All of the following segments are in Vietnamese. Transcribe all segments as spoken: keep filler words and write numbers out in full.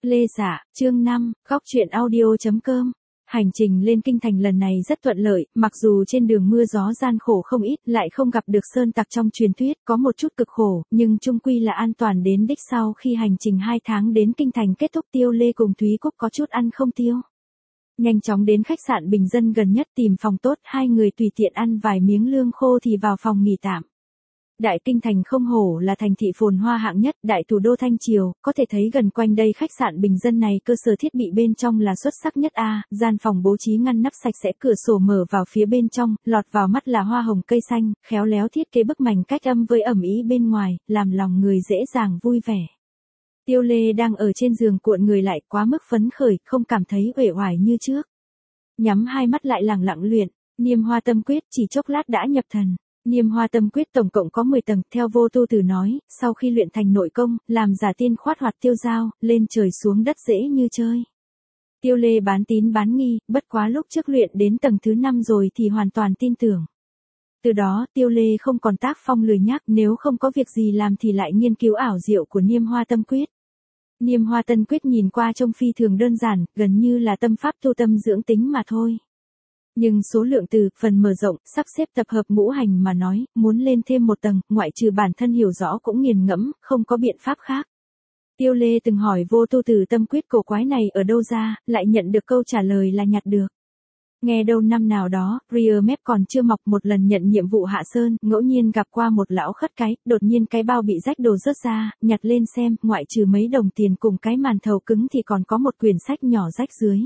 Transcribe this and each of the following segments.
Lê Dạ, chương năm, góc truyện audio.com. Hành trình lên kinh thành lần này rất thuận lợi, mặc dù trên đường mưa gió gian khổ không ít, lại không gặp được sơn tặc trong truyền thuyết, có một chút cực khổ, nhưng chung quy là an toàn đến đích. Sau khi hành trình hai tháng đến kinh thành kết thúc, Tiêu Lê cùng Thúy Cúc có chút ăn không tiêu. Nhanh chóng đến khách sạn bình dân gần nhất tìm phòng tốt, hai người tùy tiện ăn vài miếng lương khô thì vào phòng nghỉ tạm. Đại kinh thành không hổ là thành thị phồn hoa hạng nhất, đại thủ đô Thanh Triều, có thể thấy gần quanh đây khách sạn bình dân này cơ sở thiết bị bên trong là xuất sắc nhất a, gian phòng bố trí ngăn nắp sạch sẽ, cửa sổ mở vào phía bên trong, lọt vào mắt là hoa hồng cây xanh, khéo léo thiết kế bức mảnh cách âm với ẩm ý bên ngoài, làm lòng người dễ dàng vui vẻ. Tiêu Lê đang ở trên giường cuộn người lại, quá mức phấn khởi, không cảm thấy uể oải như trước. Nhắm hai mắt lại lẳng lặng luyện, Niêm Hoa Tâm Quyết, chỉ chốc lát đã nhập thần. Niêm Hoa Tâm Quyết tổng cộng có mười tầng, theo Vô Tu Tử nói, sau khi luyện thành nội công, làm giả tiên khoát hoạt tiêu dao, lên trời xuống đất dễ như chơi. Tiêu Lê bán tín bán nghi, bất quá lúc trước luyện đến tầng thứ năm rồi thì hoàn toàn tin tưởng. Từ đó, Tiêu Lê không còn tác phong lười nhác, nếu không có việc gì làm thì lại nghiên cứu ảo diệu của Niêm Hoa Tâm Quyết. Niêm Hoa Tâm Quyết nhìn qua trông phi thường đơn giản, gần như là tâm pháp tu tâm dưỡng tính mà thôi. Nhưng số lượng từ, phần mở rộng, sắp xếp tập hợp ngũ hành mà nói, muốn lên thêm một tầng, ngoại trừ bản thân hiểu rõ cũng nghiền ngẫm, không có biện pháp khác. Tiêu Lê từng hỏi Vô Tu Tử tâm quyết cổ quái này ở đâu ra, lại nhận được câu trả lời là nhặt được. Nghe đâu năm nào đó, Rear Map còn chưa mọc, một lần nhận nhiệm vụ hạ sơn, ngẫu nhiên gặp qua một lão khất cái, đột nhiên cái bao bị rách đồ rớt ra, nhặt lên xem, ngoại trừ mấy đồng tiền cùng cái màn thầu cứng thì còn có một quyển sách nhỏ rách dưới.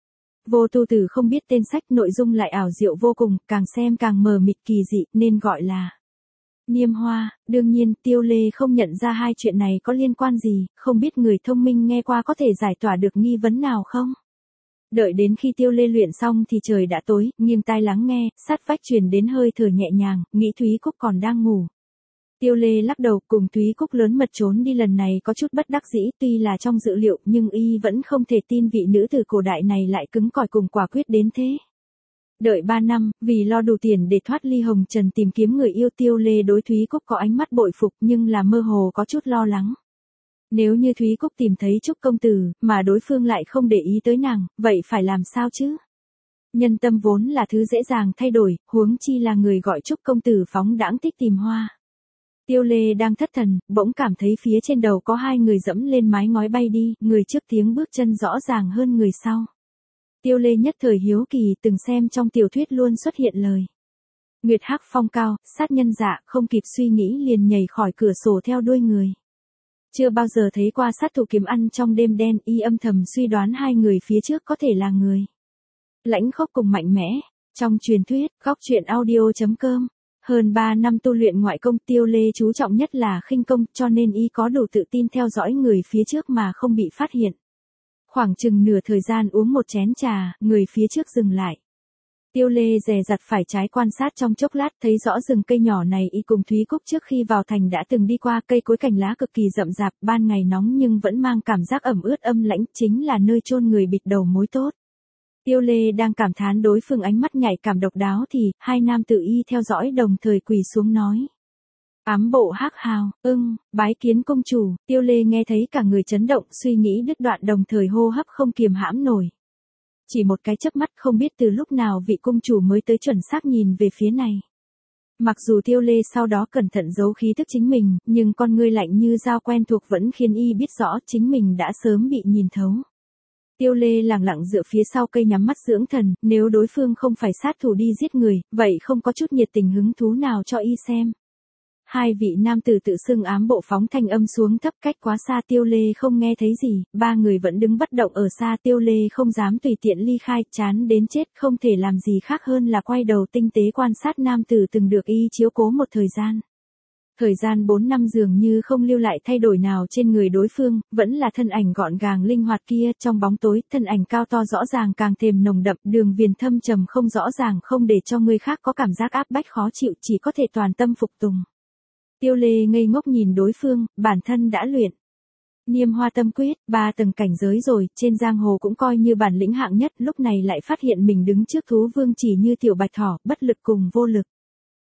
Vô Tu Tử không biết tên sách, nội dung lại ảo diệu vô cùng, càng xem càng mờ mịt kỳ dị, nên gọi là Niêm Hoa. Đương nhiên, Tiêu Lê không nhận ra hai chuyện này có liên quan gì, không biết người thông minh nghe qua có thể giải tỏa được nghi vấn nào không? Đợi đến khi Tiêu Lê luyện xong thì trời đã tối, nghiêng tai lắng nghe, sát vách truyền đến hơi thở nhẹ nhàng, nghĩ Thúy Cúc còn đang ngủ. Tiêu Lê lắc đầu, cùng Thúy Cúc lớn mật trốn đi lần này có chút bất đắc dĩ, tuy là trong dự liệu nhưng y vẫn không thể tin vị nữ từ cổ đại này lại cứng cỏi cùng quả quyết đến thế. Đợi ba năm, vì lo đủ tiền để thoát ly hồng trần tìm kiếm người yêu, Tiêu Lê đối Thúy Cúc có ánh mắt bội phục nhưng là mơ hồ có chút lo lắng. Nếu như Thúy Cúc tìm thấy Trúc công tử, mà đối phương lại không để ý tới nàng, vậy phải làm sao chứ? Nhân tâm vốn là thứ dễ dàng thay đổi, huống chi là người gọi Trúc công tử phóng đãng thích tìm hoa. Tiêu Lê đang thất thần, bỗng cảm thấy phía trên đầu có hai người dẫm lên mái ngói bay đi, người trước tiếng bước chân rõ ràng hơn người sau. Tiêu Lê nhất thời hiếu kỳ, từng xem trong tiểu thuyết luôn xuất hiện lời Nguyệt Hắc phong cao, sát nhân dạ, không kịp suy nghĩ liền nhảy khỏi cửa sổ theo đuôi người. Chưa bao giờ thấy qua sát thủ kiếm ăn trong đêm đen, y âm thầm suy đoán hai người phía trước có thể là người lãnh khốc cùng mạnh mẽ. Trong truyền thuyết, góc truyện audio.com. Hơn ba năm tu luyện ngoại công, Tiêu Lê chú trọng nhất là khinh công, cho nên y có đủ tự tin theo dõi người phía trước mà không bị phát hiện. Khoảng chừng nửa thời gian uống một chén trà, người phía trước dừng lại. Tiêu Lê dè dặt phải trái quan sát trong chốc lát, thấy rõ rừng cây nhỏ này y cùng Thúy Cúc trước khi vào thành đã từng đi qua, cây cối cành lá cực kỳ rậm rạp, ban ngày nóng nhưng vẫn mang cảm giác ẩm ướt âm lãnh, chính là nơi chôn người bịt đầu mối tốt. Tiêu Lê đang cảm thán đối phương ánh mắt nhạy cảm độc đáo thì, hai nam tự y theo dõi đồng thời quỳ xuống nói. Ám bộ Hắc Hào, ưng, bái kiến công chủ. Tiêu Lê nghe thấy cả người chấn động, suy nghĩ đứt đoạn, đồng thời hô hấp không kiềm hãm nổi. Chỉ một cái chớp mắt, không biết từ lúc nào vị công chủ mới tới chuẩn xác nhìn về phía này. Mặc dù Tiêu Lê sau đó cẩn thận giấu khí thức chính mình, nhưng con ngươi lạnh như dao quen thuộc vẫn khiến y biết rõ chính mình đã sớm bị nhìn thấu. Tiêu Lê lặng lặng dựa phía sau cây nhắm mắt dưỡng thần, nếu đối phương không phải sát thủ đi giết người, vậy không có chút nhiệt tình hứng thú nào cho y xem. Hai vị nam tử tự xưng ám bộ phóng thanh âm xuống thấp, cách quá xa, Tiêu Lê không nghe thấy gì, ba người vẫn đứng bất động ở xa. Tiêu Lê không dám tùy tiện ly khai, chán đến chết, không thể làm gì khác hơn là quay đầu tinh tế quan sát nam tử từng được y chiếu cố một thời gian. Thời gian bốn năm dường như không lưu lại thay đổi nào trên người đối phương, vẫn là thân ảnh gọn gàng linh hoạt kia, trong bóng tối, thân ảnh cao to rõ ràng càng thêm nồng đậm, đường viền thâm trầm không rõ ràng, không để cho người khác có cảm giác áp bách khó chịu, chỉ có thể toàn tâm phục tùng. Tiêu Lê ngây ngốc nhìn đối phương, bản thân đã luyện Niêm Hoa Tâm Quyết, ba tầng cảnh giới rồi, trên giang hồ cũng coi như bản lĩnh hạng nhất, lúc này lại phát hiện mình đứng trước thú vương chỉ như tiểu bạch thỏ, bất lực cùng vô lực.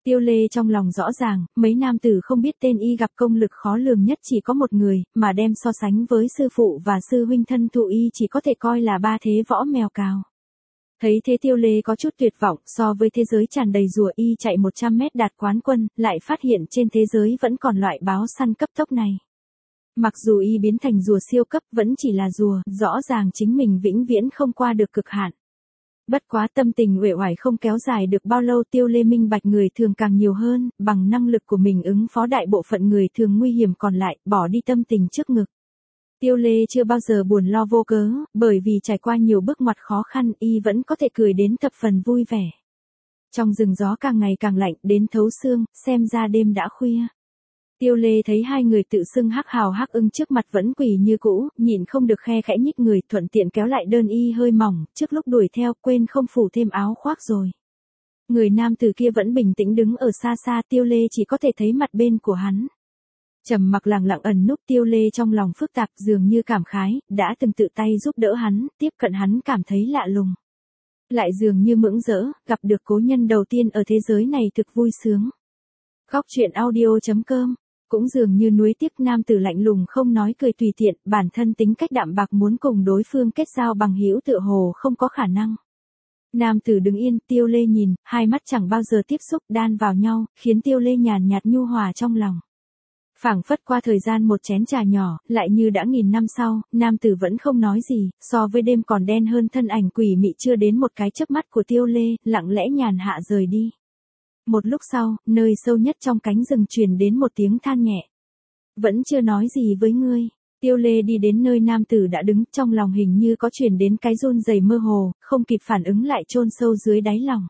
Tiêu Lê trong lòng rõ ràng, mấy nam tử không biết tên y gặp công lực khó lường nhất chỉ có một người, mà đem so sánh với sư phụ và sư huynh thân thụ y chỉ có thể coi là ba thế võ mèo cào. Thấy thế Tiêu Lê có chút tuyệt vọng, so với thế giới tràn đầy rùa y chạy một trăm mét đạt quán quân, lại phát hiện trên thế giới vẫn còn loại báo săn cấp tốc này. Mặc dù y biến thành rùa siêu cấp vẫn chỉ là rùa, rõ ràng chính mình vĩnh viễn không qua được cực hạn. Bất quá tâm tình uể oải không kéo dài được bao lâu, Tiêu Lê minh bạch người thường càng nhiều hơn, bằng năng lực của mình ứng phó đại bộ phận người thường nguy hiểm còn lại, bỏ đi tâm tình trước ngực. Tiêu Lê chưa bao giờ buồn lo vô cớ, bởi vì trải qua nhiều bước ngoặt khó khăn, y vẫn có thể cười đến thập phần vui vẻ. Trong rừng gió càng ngày càng lạnh, đến thấu xương, xem ra đêm đã khuya. Tiêu Lê thấy hai người tự xưng Hắc Hào Hắc Ưng trước mặt vẫn quỳ như cũ, nhịn không được khe khẽ nhích người, thuận tiện kéo lại đơn y hơi mỏng, trước lúc đuổi theo quên không phủ thêm áo khoác rồi. Người nam tử kia vẫn bình tĩnh đứng ở xa xa, Tiêu Lê chỉ có thể thấy mặt bên của hắn. Trầm mặc lặng lặng ẩn núp, Tiêu Lê trong lòng phức tạp, dường như cảm khái, đã từng tự tay giúp đỡ hắn, tiếp cận hắn cảm thấy lạ lùng. Lại dường như mững rỡ, gặp được cố nhân đầu tiên ở thế giới này thực vui sướng. Góc truyện audio chấm com. Cũng dường như nuối tiếc, nam tử lạnh lùng không nói cười tùy tiện, bản thân tính cách đạm bạc muốn cùng đối phương kết giao bằng hữu tựa hồ không có khả năng. Nam tử đứng yên, Tiêu Lê nhìn, hai mắt chẳng bao giờ tiếp xúc đan vào nhau, khiến Tiêu Lê nhàn nhạt nhu hòa trong lòng. Phảng phất qua thời gian một chén trà nhỏ, lại như đã nghìn năm sau, nam tử vẫn không nói gì, so với đêm còn đen hơn thân ảnh quỷ mị chưa đến một cái chớp mắt của Tiêu Lê, lặng lẽ nhàn hạ rời đi. Một lúc sau, nơi sâu nhất trong cánh rừng truyền đến một tiếng than nhẹ. Vẫn chưa nói gì với ngươi. Tiêu Lê đi đến nơi nam tử đã đứng, trong lòng hình như có truyền đến cái run rẩy mơ hồ, không kịp phản ứng lại chôn sâu dưới đáy lòng.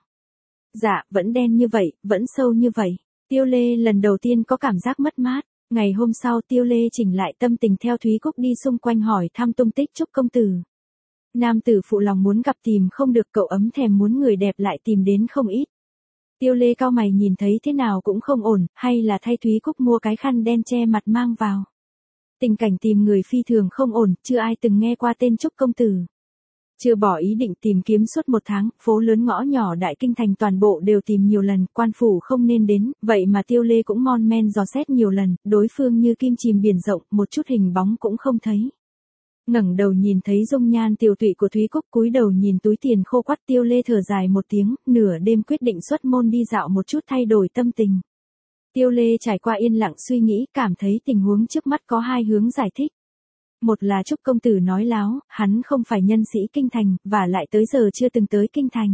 Dạ, vẫn đen như vậy, vẫn sâu như vậy. Tiêu Lê lần đầu tiên có cảm giác mất mát. Ngày hôm sau Tiêu Lê chỉnh lại tâm tình theo Thúy Cúc đi xung quanh hỏi thăm tung tích Trúc công tử. Nam tử phụ lòng muốn gặp tìm không được, cậu ấm thèm muốn người đẹp lại tìm đến không ít. Tiêu Lê cau mày nhìn thấy thế nào cũng không ổn, hay là thay Thúy Cúc mua cái khăn đen che mặt mang vào. Tình cảnh tìm người phi thường không ổn, chưa ai từng nghe qua tên Trúc công tử. Chưa bỏ ý định tìm kiếm suốt một tháng, phố lớn ngõ nhỏ đại kinh thành toàn bộ đều tìm nhiều lần, quan phủ không nên đến, vậy mà Tiêu Lê cũng mon men dò xét nhiều lần, đối phương như kim chìm biển rộng, một chút hình bóng cũng không thấy. Ngẩng đầu nhìn thấy dung nhan tiều tụy của Thúy Cúc, cúi đầu nhìn túi tiền khô quắt, Tiêu Lê thở dài một tiếng, nửa đêm quyết định xuất môn đi dạo một chút thay đổi tâm tình. Tiêu Lê trải qua yên lặng suy nghĩ, cảm thấy tình huống trước mắt có hai hướng giải thích. Một là Trúc công tử nói láo, hắn không phải nhân sĩ kinh thành, và lại tới giờ chưa từng tới kinh thành.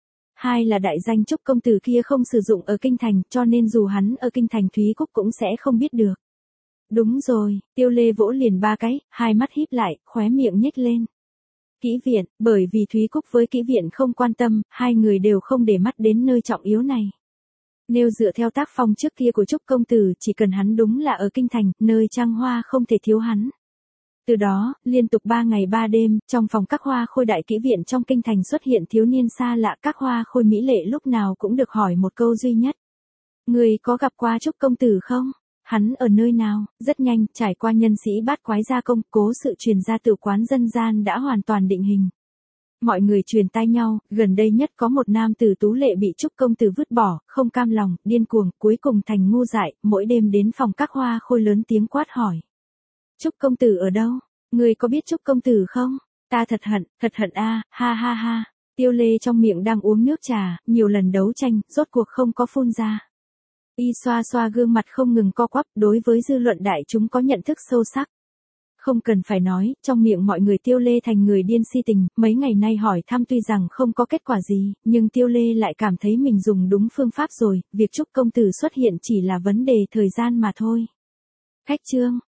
Hai là đại danh Trúc công tử kia không sử dụng ở kinh thành, cho nên dù hắn ở kinh thành Thúy Cúc cũng sẽ không biết được. Đúng rồi, Tiêu Lê vỗ liền ba cái, hai mắt híp lại, khóe miệng nhếch lên. Kỹ viện, bởi vì Thúy Cúc với kỹ viện không quan tâm, hai người đều không để mắt đến nơi trọng yếu này. Nếu dựa theo tác phong trước kia của Trúc công tử, chỉ cần hắn đúng là ở kinh thành, nơi trang hoa không thể thiếu hắn. Từ đó, liên tục ba ngày ba đêm, trong phòng các hoa khôi đại kỹ viện trong kinh thành xuất hiện thiếu niên xa lạ, các hoa khôi mỹ lệ lúc nào cũng được hỏi một câu duy nhất. Người có gặp qua Trúc công tử không? Hắn ở nơi nào? Rất nhanh, trải qua nhân sĩ bát quái gia công, cố sự truyền ra từ quán dân gian đã hoàn toàn định hình. Mọi người truyền tai nhau, gần đây nhất có một nam tử tú lệ bị Trúc công tử vứt bỏ, không cam lòng, điên cuồng, cuối cùng thành ngu dại, mỗi đêm đến phòng các hoa khôi lớn tiếng quát hỏi. Trúc công tử ở đâu? Người có biết Trúc công tử không? Ta thật hận, thật hận a, ha ha ha. Tiêu Lê trong miệng đang uống nước trà, nhiều lần đấu tranh, rốt cuộc không có phun ra. Y xoa xoa gương mặt không ngừng co quắp, đối với dư luận đại chúng có nhận thức sâu sắc. Không cần phải nói, trong miệng mọi người Tiêu Lê thành người điên si tình, mấy ngày nay hỏi thăm tuy rằng không có kết quả gì, nhưng Tiêu Lê lại cảm thấy mình dùng đúng phương pháp rồi, việc Trúc công tử xuất hiện chỉ là vấn đề thời gian mà thôi. Khách chương